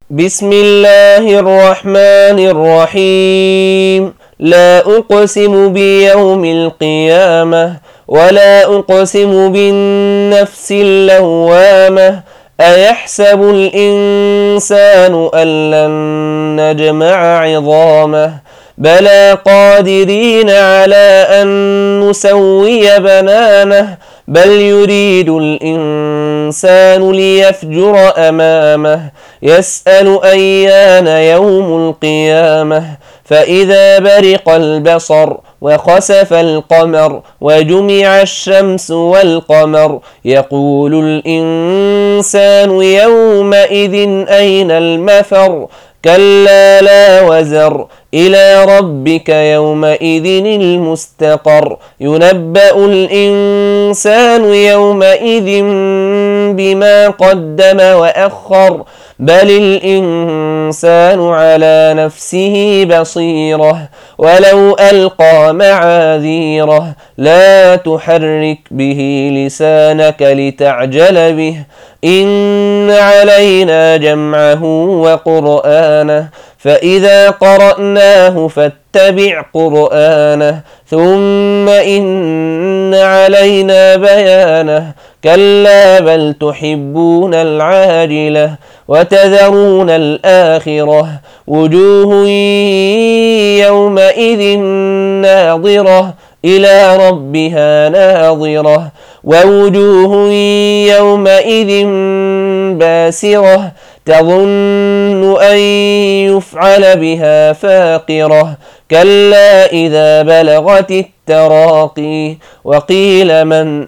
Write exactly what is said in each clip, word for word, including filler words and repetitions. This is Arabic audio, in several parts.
بسم الله الرحمن الرحيم. لا أقسم بيوم القيامة ولا أقسم بالنفس اللوامة. أيحسب الإنسان أن لن نجمع عظامه بلى قادرين على أن نسوي بنانه بل يريد الإنسان ليفجر أمامه يسأل أيان يوم القيامة فإذا برق البصر وخسف القمر وجمع الشمس والقمر يقول الإنسان يومئذ أين المفر كلا لا وزر إلى ربك يومئذ المستقر ينبأ الإنسان يومئذ بما قدم وأخر بل الإنسان على نفسه بصيرة ولو ألقى معاذيره لا تحرك به لسانك لتعجل به إن علينا جمعه وقرآنه فإذا قرأناه فاتبع قرآنه ثم إن علينا بيانه كلا بل تحبون العاجلة وتذرون الآخرة وجوه يومئذ ناظرة إلى ربها ناظرة ووجوه يومئذ باسرة تظن أن يفعل بها فاقرة كلا إذا بلغت التراقي وقيل من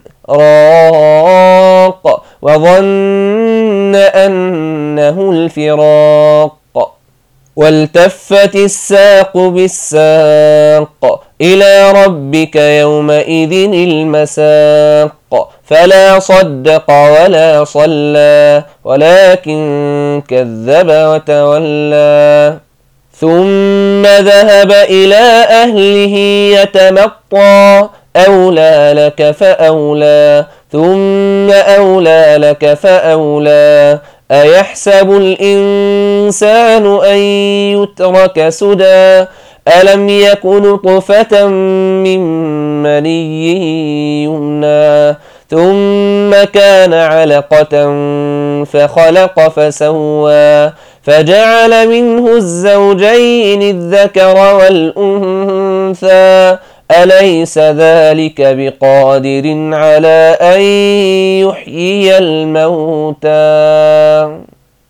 راق وظن أنه الفراق والتفت الساق بالساق إلى ربك يومئذ المساق فلا صدق ولا صلى ولكن كذب وتولى ثم ذهب إلى أهله يتمطى أولى لك فأولى ثم أولى لك فأولى أيحسب الإنسان أن يترك سدى ألم يك نطفة من مني يمنى ثم كان علقة فخلق فسوى فجعل منه الزوجين الذكر والأنثى أليس ذلك بقادر على أن يحيي الموتى